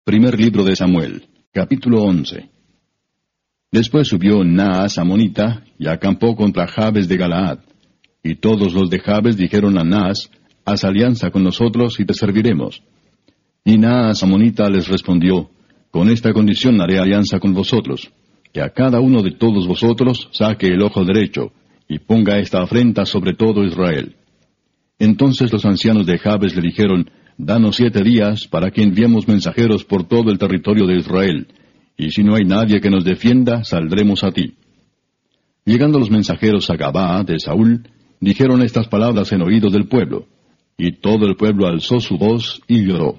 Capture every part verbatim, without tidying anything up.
Primer libro de Samuel, capítulo once. Después subió Naas amonita, y acampó contra Jabes de Galaad. Y todos los de Jabes dijeron a Naas, haz alianza con nosotros y te serviremos. Y Naas amonita les respondió, con esta condición haré alianza con vosotros, que a cada uno de todos vosotros saque el ojo derecho, y ponga esta afrenta sobre todo Israel. Entonces los ancianos de Jabes le dijeron, danos siete días para que enviemos mensajeros por todo el territorio de Israel, y si no hay nadie que nos defienda, saldremos a ti. Llegando los mensajeros a Gabaa de Saúl, dijeron estas palabras en oídos del pueblo, y todo el pueblo alzó su voz y lloró.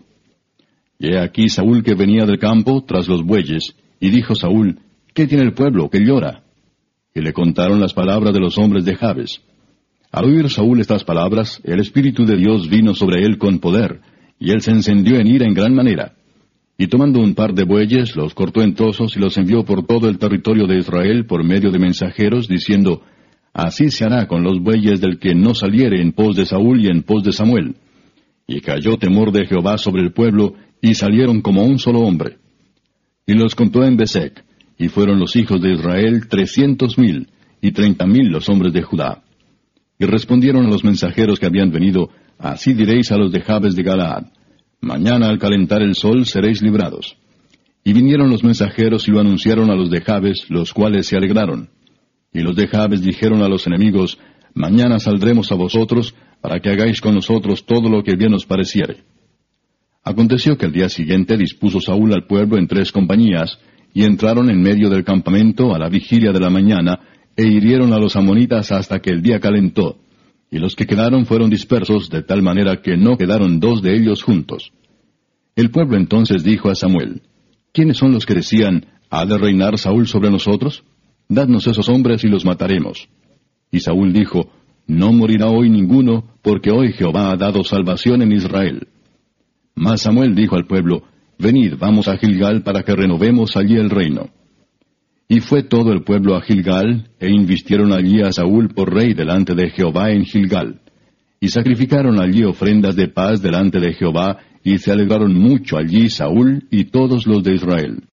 Y he aquí Saúl que venía del campo tras los bueyes, y dijo Saúl, ¿qué tiene el pueblo que llora? Y le contaron las palabras de los hombres de Jabes. Al oír Saúl estas palabras, el Espíritu de Dios vino sobre él con poder, y él se encendió en ira en gran manera. Y tomando un par de bueyes, los cortó en trozos y los envió por todo el territorio de Israel por medio de mensajeros, diciendo, así se hará con los bueyes del que no saliere en pos de Saúl y en pos de Samuel. Y cayó temor de Jehová sobre el pueblo, y salieron como un solo hombre. Y los contó en Besec, y fueron los hijos de Israel trescientos mil, y treinta mil los hombres de Judá. Y respondieron a los mensajeros que habían venido, así diréis a los de Jabes de Galaad, mañana al calentar el sol seréis librados. Y vinieron los mensajeros y lo anunciaron a los de Jabes, los cuales se alegraron. Y los de Jabes dijeron a los enemigos, mañana saldremos a vosotros, para que hagáis con nosotros todo lo que bien os pareciere. Aconteció que el día siguiente dispuso Saúl al pueblo en tres compañías, y entraron en medio del campamento a la vigilia de la mañana, e hirieron a los amonitas hasta que el día calentó, y los que quedaron fueron dispersos de tal manera que no quedaron dos de ellos juntos. El pueblo entonces dijo a Samuel, ¿quiénes son los que decían, ¿ha de reinar Saúl sobre nosotros? Dadnos esos hombres y los mataremos. Y Saúl dijo, no morirá hoy ninguno, porque hoy Jehová ha dado salvación en Israel. Mas Samuel dijo al pueblo, venid, vamos a Gilgal para que renovemos allí el reino. Y fue todo el pueblo a Gilgal, e invistieron allí a Saúl por rey delante de Jehová en Gilgal. Y sacrificaron allí ofrendas de paz delante de Jehová, y se alegraron mucho allí Saúl y todos los de Israel.